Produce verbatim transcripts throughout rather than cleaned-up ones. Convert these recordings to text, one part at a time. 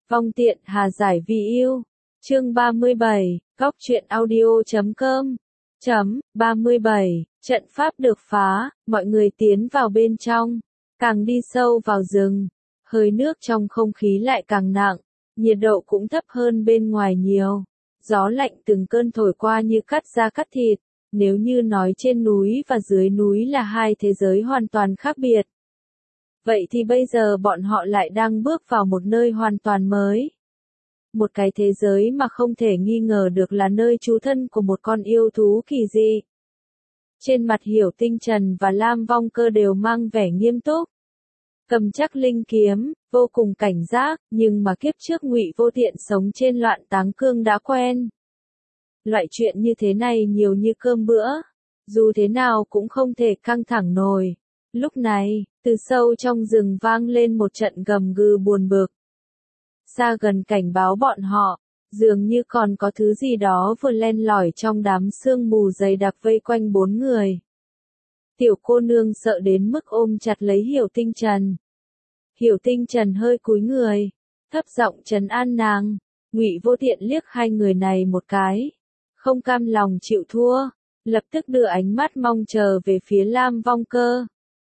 Vong tiện hà giải vì yêu. Chương ba mươi bảy, góc truyện audio chấm com. Chấm, ba mươi bảy, trận pháp được phá, mọi người tiến vào bên trong. Càng đi sâu vào rừng, hơi nước trong không khí lại càng nặng, nhiệt độ cũng thấp hơn bên ngoài nhiều. Gió lạnh từng cơn thổi qua như cắt da cắt thịt, nếu như nói trên núi và dưới núi là hai thế giới hoàn toàn khác biệt. Vậy thì bây giờ bọn họ lại đang bước vào một nơi hoàn toàn mới. Một cái thế giới mà không thể nghi ngờ được là nơi trú thân của một con yêu thú kỳ dị. Trên mặt Hiểu Tinh Trần và Lam Vong Cơ đều mang vẻ nghiêm túc. Cầm chắc linh kiếm, vô cùng cảnh giác, nhưng mà kiếp trước Ngụy Vô Tiện sống trên loạn táng cương đã quen. Loại chuyện như thế này nhiều như cơm bữa, dù thế nào cũng không thể căng thẳng nổi. Lúc này, từ sâu trong rừng vang lên một trận gầm gừ buồn bực. Xa gần cảnh báo bọn họ, dường như còn có thứ gì đó vừa len lỏi trong đám sương mù dày đặc vây quanh bốn người. Tiểu cô nương sợ đến mức ôm chặt lấy Hiểu Tinh Trần. Hiểu Tinh Trần hơi cúi người, thấp giọng trấn an nàng. Ngụy Vô Tiện liếc hai người này một cái, không cam lòng chịu thua, lập tức đưa ánh mắt mong chờ về phía Lam Vong Cơ.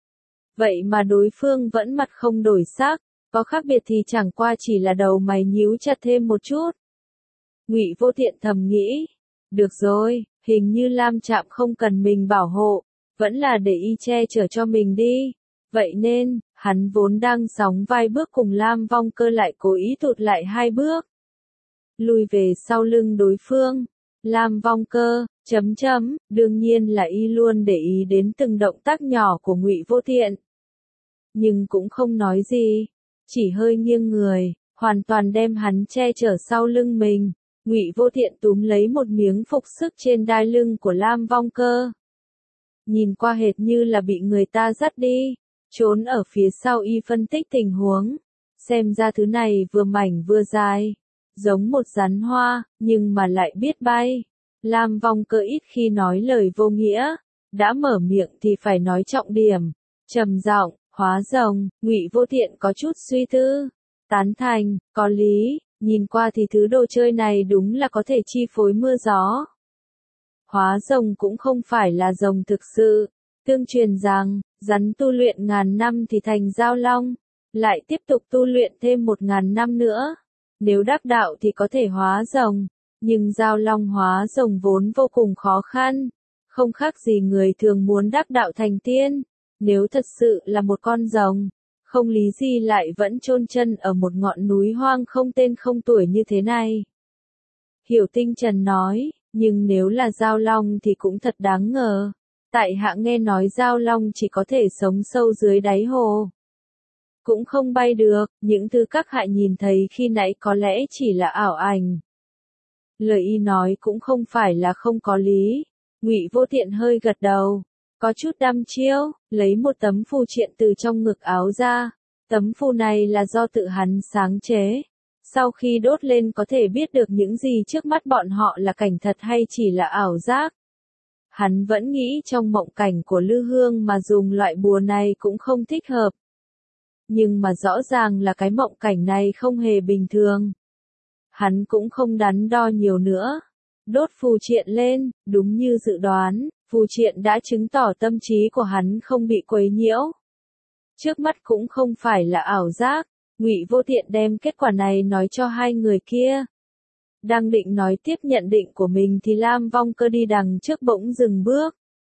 Vậy mà đối phương vẫn mặt không đổi sắc, có khác biệt thì chẳng qua chỉ là đầu mày nhíu chặt thêm một chút. Ngụy Vô Tiện thầm nghĩ, được rồi, hình như Lam Trạm không cần mình bảo hộ, vẫn là để y che chở cho mình đi. Vậy nên, hắn vốn đang sóng vai bước cùng Lam Vong Cơ lại cố ý tụt lại hai bước. Lùi về sau lưng đối phương. Lam Vong Cơ, chấm chấm, đương nhiên là y luôn để ý đến từng động tác nhỏ của Ngụy Vô Tiện. Nhưng cũng không nói gì, chỉ hơi nghiêng người, hoàn toàn đem hắn che chở sau lưng mình. Ngụy Vô Tiện túm lấy một miếng phục sức trên đai lưng của Lam Vong Cơ. Nhìn qua hệt như là bị người ta dắt đi, trốn ở phía sau y phân tích tình huống. Xem ra thứ này vừa mảnh vừa dài, giống một rắn hoa, nhưng mà lại biết bay. Lam Vong Cơ ít khi nói lời vô nghĩa, đã mở miệng thì phải nói trọng điểm. Trầm giọng, hóa rồng. Ngụy Vô Tiện có chút suy tư, tán thành, có lý, nhìn qua thì thứ đồ chơi này đúng là có thể chi phối mưa gió. Hóa rồng cũng không phải là rồng thực sự, tương truyền rằng, rắn tu luyện ngàn năm thì thành giao long, lại tiếp tục tu luyện thêm một ngàn năm nữa. Nếu đắc đạo thì có thể hóa rồng, nhưng giao long hóa rồng vốn vô cùng khó khăn, không khác gì người thường muốn đắc đạo thành tiên. Nếu thật sự là một con rồng, không lý gì lại vẫn chôn chân ở một ngọn núi hoang không tên không tuổi như thế này. Hiểu Tinh Trần nói, nhưng nếu là giao long thì cũng thật đáng ngờ. Tại hạ nghe nói giao long chỉ có thể sống sâu dưới đáy hồ, cũng không bay được, những thứ các hạ nhìn thấy khi nãy có lẽ chỉ là ảo ảnh. Lời y nói cũng không phải là không có lý. Ngụy Vô Tiện hơi gật đầu, có chút đăm chiêu, lấy một tấm phù triện từ trong ngực áo ra. Tấm phù này là do tự hắn sáng chế. Sau khi đốt lên có thể biết được những gì trước mắt bọn họ là cảnh thật hay chỉ là ảo giác. Hắn vẫn nghĩ trong mộng cảnh của Lư Hương mà dùng loại bùa này cũng không thích hợp. Nhưng mà rõ ràng là cái mộng cảnh này không hề bình thường. Hắn cũng không đắn đo nhiều nữa. Đốt phù triện lên, đúng như dự đoán, phù triện đã chứng tỏ tâm trí của hắn không bị quấy nhiễu. Trước mắt cũng không phải là ảo giác. Ngụy Vô Tiện đem kết quả này nói cho hai người kia. Đang định nói tiếp nhận định của mình thì Lam Vong Cơ đi đằng trước bỗng dừng bước.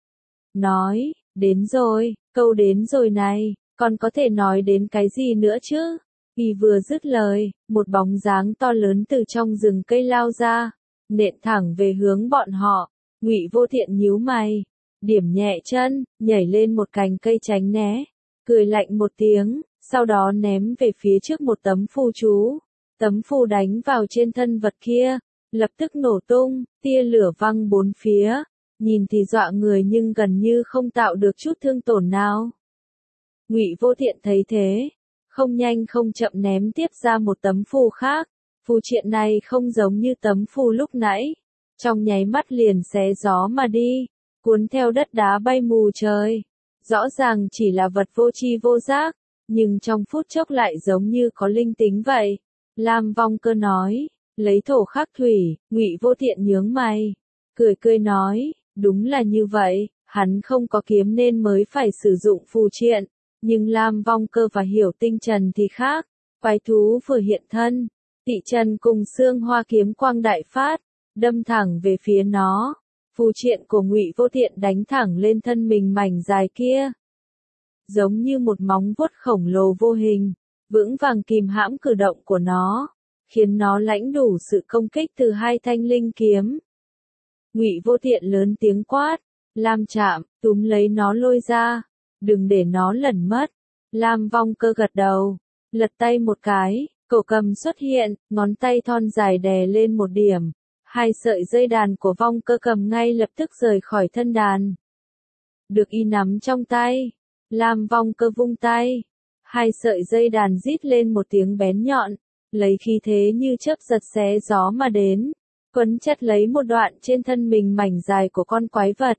Nói, đến rồi, câu đến rồi này, còn có thể nói đến cái gì nữa chứ? Y vừa dứt lời, một bóng dáng to lớn từ trong rừng cây lao ra, nện thẳng về hướng bọn họ. Ngụy Vô Tiện nhíu mày, điểm nhẹ chân, nhảy lên một cành cây tránh né, cười lạnh một tiếng, sau đó ném về phía trước một tấm phù chú. Tấm phù đánh vào trên thân vật kia, lập tức nổ tung, tia lửa văng bốn phía, nhìn thì dọa người nhưng gần như không tạo được chút thương tổn nào. Ngụy Vô Tiện thấy thế, không nhanh không chậm ném tiếp ra một tấm phù khác. Phù triện này không giống như tấm phù lúc nãy, trong nháy mắt liền xé gió mà đi, cuốn theo đất đá bay mù trời. Rõ ràng chỉ là vật vô tri vô giác, nhưng trong phút chốc lại giống như có linh tính vậy. Lam Vong Cơ nói, lấy thổ khắc thủy, Ngụy Vô Tiện nhướng mày, cười cười nói, đúng là như vậy, hắn không có kiếm nên mới phải sử dụng phù triện, nhưng Lam Vong Cơ và Hiểu Tinh Trần thì khác, quái thú vừa hiện thân, Tị Trần cùng xương hoa kiếm quang đại phát, đâm thẳng về phía nó, phù triện của Ngụy Vô Tiện đánh thẳng lên thân mình mảnh dài kia, giống như một móng vuốt khổng lồ vô hình, vững vàng kìm hãm cử động của nó, khiến nó lãnh đủ sự công kích từ hai thanh linh kiếm. Ngụy Vô Tiện lớn tiếng quát, Lam Trạm, túm lấy nó lôi ra, đừng để nó lẩn mất. Lam Vong Cơ gật đầu, lật tay một cái, cổ cầm xuất hiện, ngón tay thon dài đè lên một điểm, hai sợi dây đàn của Vong Cơ cầm ngay lập tức rời khỏi thân đàn. Được y nắm trong tay, Lam Vong Cơ vung tay, hai sợi dây đàn rít lên một tiếng bén nhọn, lấy khí thế như chớp giật xé gió mà đến, quấn chặt lấy một đoạn trên thân mình mảnh dài của con quái vật.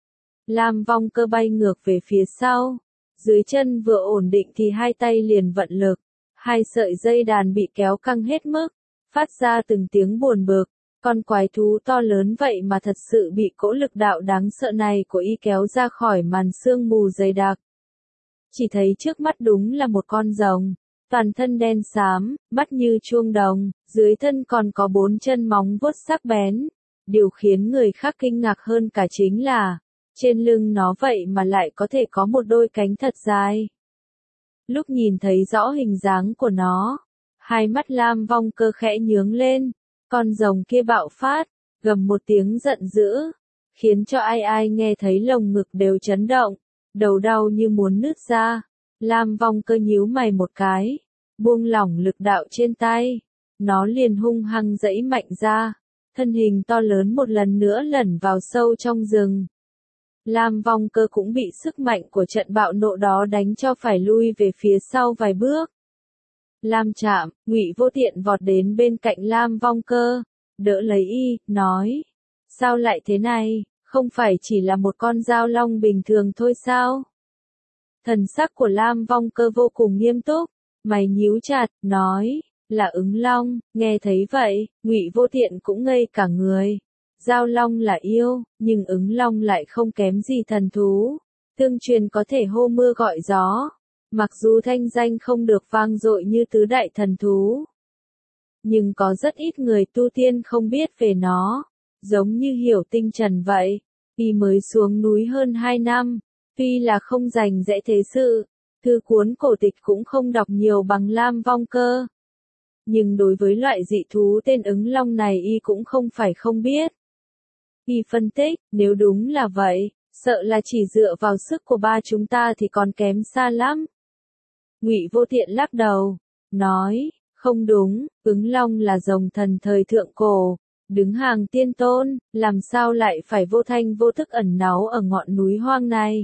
Lam Vong Cơ bay ngược về phía sau, dưới chân vừa ổn định thì hai tay liền vận lực, hai sợi dây đàn bị kéo căng hết mức, phát ra từng tiếng buồn bực, con quái thú to lớn vậy mà thật sự bị cỗ lực đạo đáng sợ này của y kéo ra khỏi màn sương mù dày đặc. Chỉ thấy trước mắt đúng là một con rồng, toàn thân đen xám, mắt như chuông đồng, dưới thân còn có bốn chân móng vuốt sắc bén. Điều khiến người khác kinh ngạc hơn cả chính là, trên lưng nó vậy mà lại có thể có một đôi cánh thật dài. Lúc nhìn thấy rõ hình dáng của nó, hai mắt Lam Vong Cơ khẽ nhướng lên, con rồng kia bạo phát, gầm một tiếng giận dữ, khiến cho ai ai nghe thấy lồng ngực đều chấn động, đầu đau như muốn nứt ra. Lam Vong Cơ nhíu mày một cái, buông lỏng lực đạo trên tay, nó liền hung hăng giãy mạnh ra, thân hình to lớn một lần nữa lẩn vào sâu trong rừng. Lam Vong Cơ cũng bị sức mạnh của trận bạo nộ đó đánh cho phải lui về phía sau vài bước. Lam Trạm, Ngụy Vô Tiện vọt đến bên cạnh Lam Vong Cơ, đỡ lấy y, nói, sao lại thế này, không phải chỉ là một con dao long bình thường thôi sao? Thần sắc của Lam Vong Cơ vô cùng nghiêm túc, mày nhíu chặt, nói, là ứng long. Nghe thấy vậy, Ngụy Vô Tiện cũng ngây cả người. Dao long là yêu, nhưng ứng long lại không kém gì thần thú. Tương truyền có thể hô mưa gọi gió. Mặc dù thanh danh không được vang dội như tứ đại thần thú, nhưng có rất ít người tu tiên không biết về nó. Giống như Hiểu Tinh Trần vậy, y mới xuống núi hơn hai năm, tuy là không rành rẽ thế sự, thư cuốn cổ tịch cũng không đọc nhiều bằng Lam Vong Cơ. Nhưng đối với loại dị thú tên ứng long này y cũng không phải không biết. Y phân tích, nếu đúng là vậy, sợ là chỉ dựa vào sức của ba chúng ta thì còn kém xa lắm. Ngụy Vô Tiện lắc đầu, nói, không đúng, ứng long là rồng thần thời thượng cổ, đứng hàng tiên tôn, làm sao lại phải vô thanh vô thức ẩn náu ở ngọn núi hoang này.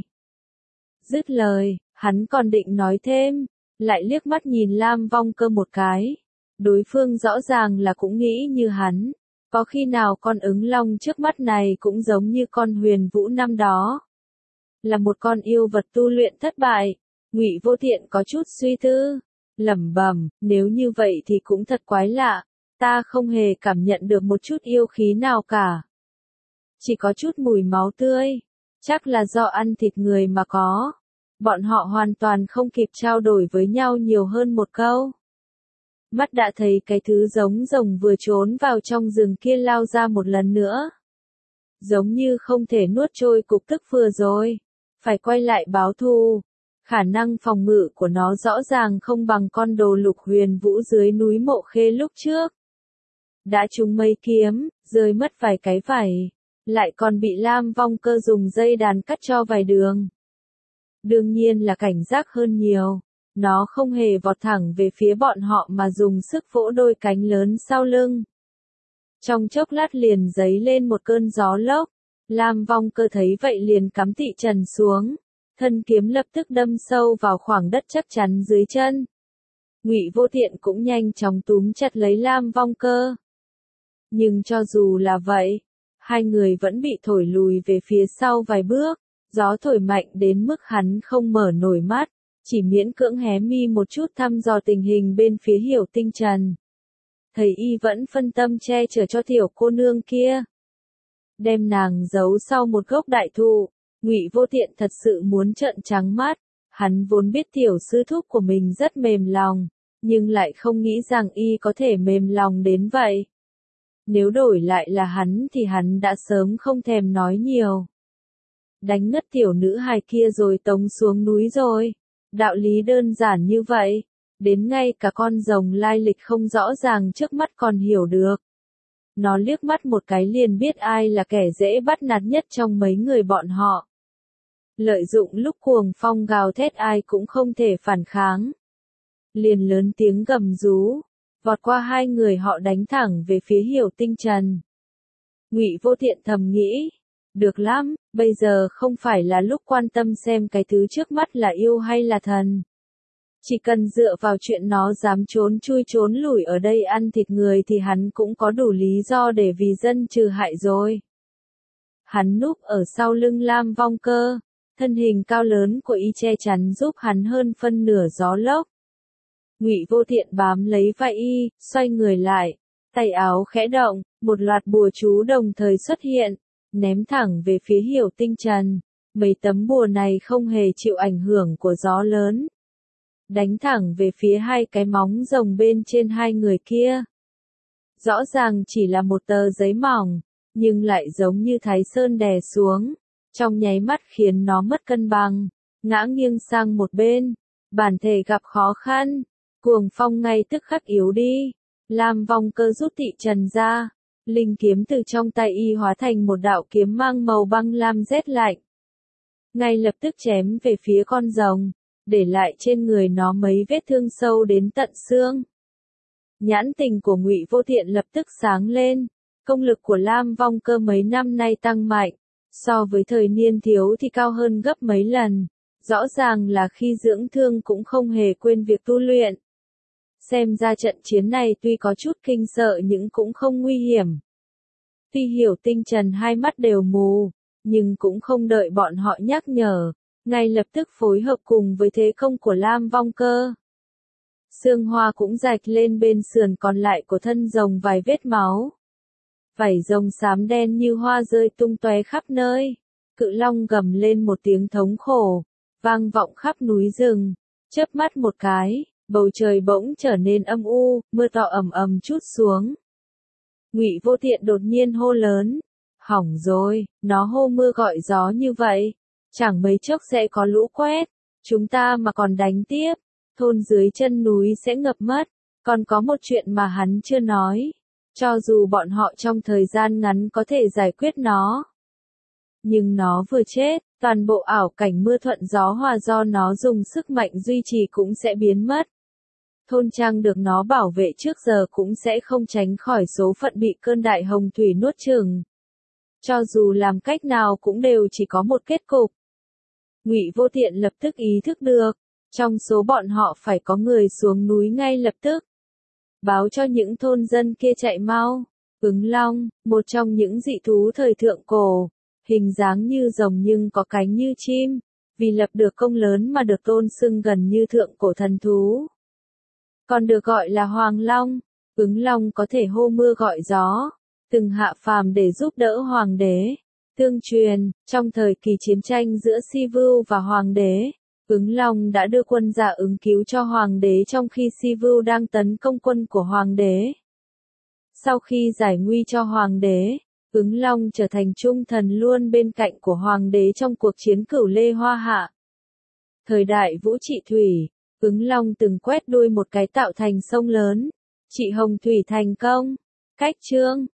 Dứt lời, hắn còn định nói thêm, lại liếc mắt nhìn Lam Vong Cơ một cái. Đối phương rõ ràng là cũng nghĩ như hắn, có khi nào con ứng long trước mắt này cũng giống như con Huyền Vũ năm đó. Là một con yêu vật tu luyện thất bại. Ngụy Vô Tiện có chút suy tư, lẩm bẩm, nếu như vậy thì cũng thật quái lạ, ta không hề cảm nhận được một chút yêu khí nào cả. Chỉ có chút mùi máu tươi, chắc là do ăn thịt người mà có. Bọn họ hoàn toàn không kịp trao đổi với nhau nhiều hơn một câu. Mắt đã thấy cái thứ giống rồng vừa trốn vào trong rừng kia lao ra một lần nữa. Giống như không thể nuốt trôi cục tức vừa rồi, phải quay lại báo thù. Khả năng phòng ngự của nó rõ ràng không bằng con đồ lục Huyền Vũ dưới núi Mộ Khê lúc trước. Đã trúng mấy kiếm, rơi mất vài cái vảy, lại còn bị Lam Vong Cơ dùng dây đàn cắt cho vài đường. Đương nhiên là cảnh giác hơn nhiều, nó không hề vọt thẳng về phía bọn họ mà dùng sức vỗ đôi cánh lớn sau lưng. Trong chốc lát liền giấy lên một cơn gió lốc, Lam Vong Cơ thấy vậy liền cắm Tị Trần xuống. Thân kiếm lập tức đâm sâu vào khoảng đất chắc chắn dưới chân. Ngụy Vô Tiện cũng nhanh chóng túm chặt lấy Lam Vong Cơ. Nhưng cho dù là vậy, hai người vẫn bị thổi lùi về phía sau vài bước, gió thổi mạnh đến mức hắn không mở nổi mắt, chỉ miễn cưỡng hé mi một chút thăm dò tình hình bên phía Hiểu Tinh Trần. thấy y vẫn phân tâm che chở cho tiểu cô nương kia. Đem nàng giấu sau một gốc đại thụ, Ngụy Vô Tiện thật sự muốn trợn trắng mắt, hắn vốn biết tiểu sư thúc của mình rất mềm lòng, nhưng lại không nghĩ rằng y có thể mềm lòng đến vậy. Nếu đổi lại là hắn thì hắn đã sớm không thèm nói nhiều. Đánh ngất tiểu nữ hài kia rồi tống xuống núi rồi. Đạo lý đơn giản như vậy, đến ngay cả con rồng lai lịch không rõ ràng trước mắt còn hiểu được. Nó liếc mắt một cái liền biết ai là kẻ dễ bắt nạt nhất trong mấy người bọn họ. Lợi dụng lúc cuồng phong gào thét ai cũng không thể phản kháng. Liền lớn tiếng gầm rú, vọt qua hai người họ đánh thẳng về phía Hiểu Tinh Trần. Ngụy Vô Tiện thầm nghĩ, được lắm, bây giờ không phải là lúc quan tâm xem cái thứ trước mắt là yêu hay là thần. Chỉ cần dựa vào chuyện nó dám trốn chui trốn lủi ở đây ăn thịt người thì hắn cũng có đủ lý do để vì dân trừ hại rồi. Hắn núp ở sau lưng Lam Vong Cơ, thân hình cao lớn của y che chắn giúp hắn hơn phân nửa gió lốc. Ngụy Vô Tiện bám lấy vai y, xoay người lại, tay áo khẽ động, một loạt bùa chú đồng thời xuất hiện, ném thẳng về phía Hiểu Tinh Trần. Mấy tấm bùa này không hề chịu ảnh hưởng của gió lớn, đánh thẳng về phía hai cái móng rồng bên trên hai người kia. Rõ ràng chỉ là một tờ giấy mỏng, nhưng lại giống như Thái Sơn đè xuống, trong nháy mắt khiến nó mất cân bằng, ngã nghiêng sang một bên, bản thể gặp khó khăn, cuồng phong ngay tức khắc yếu đi. Lam Vong Cơ rút Tị Trần ra, linh kiếm từ trong tay y hóa thành một đạo kiếm mang màu băng lam rét lạnh. Ngay lập tức chém về phía con rồng, để lại trên người nó mấy vết thương sâu đến tận xương. Nhãn tình của Ngụy Vô Tiện lập tức sáng lên, công lực của Lam Vong Cơ mấy năm nay tăng mạnh, so với thời niên thiếu thì cao hơn gấp mấy lần, rõ ràng là khi dưỡng thương cũng không hề quên việc tu luyện. Xem ra trận chiến này tuy có chút kinh sợ nhưng cũng không nguy hiểm. Tuy Hiểu Tinh Trần hai mắt đều mù, nhưng cũng không đợi bọn họ nhắc nhở, ngay lập tức phối hợp cùng với thế công của Lam Vong Cơ. Xương hoa cũng rạch lên bên sườn còn lại của thân rồng vài vết máu. Vảy rồng xám đen như hoa rơi tung tóe khắp nơi. Cự long gầm lên một tiếng thống khổ, vang vọng khắp núi rừng. Chớp mắt một cái, bầu trời bỗng trở nên âm u, mưa to ầm ầm trút xuống. Ngụy Vô Tiện đột nhiên hô lớn, hỏng rồi, nó hô mưa gọi gió như vậy, chẳng mấy chốc sẽ có lũ quét, chúng ta mà còn đánh tiếp, thôn dưới chân núi sẽ ngập mất. Còn có một chuyện mà hắn chưa nói, cho dù bọn họ trong thời gian ngắn có thể giải quyết nó, nhưng nó vừa chết, toàn bộ ảo cảnh mưa thuận gió hòa do nó dùng sức mạnh duy trì cũng sẽ biến mất. Thôn trang được nó bảo vệ trước giờ cũng sẽ không tránh khỏi số phận bị cơn đại hồng thủy nuốt chửng. Cho dù làm cách nào cũng đều chỉ có một kết cục. Ngụy Vô Tiện lập tức ý thức được, trong số bọn họ phải có người xuống núi ngay lập tức, báo cho những thôn dân kia chạy mau. Ứng long, một trong những dị thú thời thượng cổ, hình dáng như rồng nhưng có cánh như chim, vì lập được công lớn mà được tôn xưng gần như thượng cổ thần thú. Còn được gọi là Hoàng Long. Ứng long có thể hô mưa gọi gió, từng hạ phàm để giúp đỡ hoàng đế. Tương truyền, trong thời kỳ chiến tranh giữa Si Vưu và hoàng đế, Ứng long đã đưa quân ra ứng cứu cho hoàng đế trong khi Si Vưu đang tấn công quân của hoàng đế. Sau khi giải nguy cho hoàng đế, Ứng long trở thành trung thần luôn bên cạnh của hoàng đế trong cuộc chiến Cửu Lê Hoa Hạ. Thời đại Vũ Trị Thủy, Ứng long từng quét đuôi một cái tạo thành sông lớn, Trị Hồng Thủy thành công. Cách chương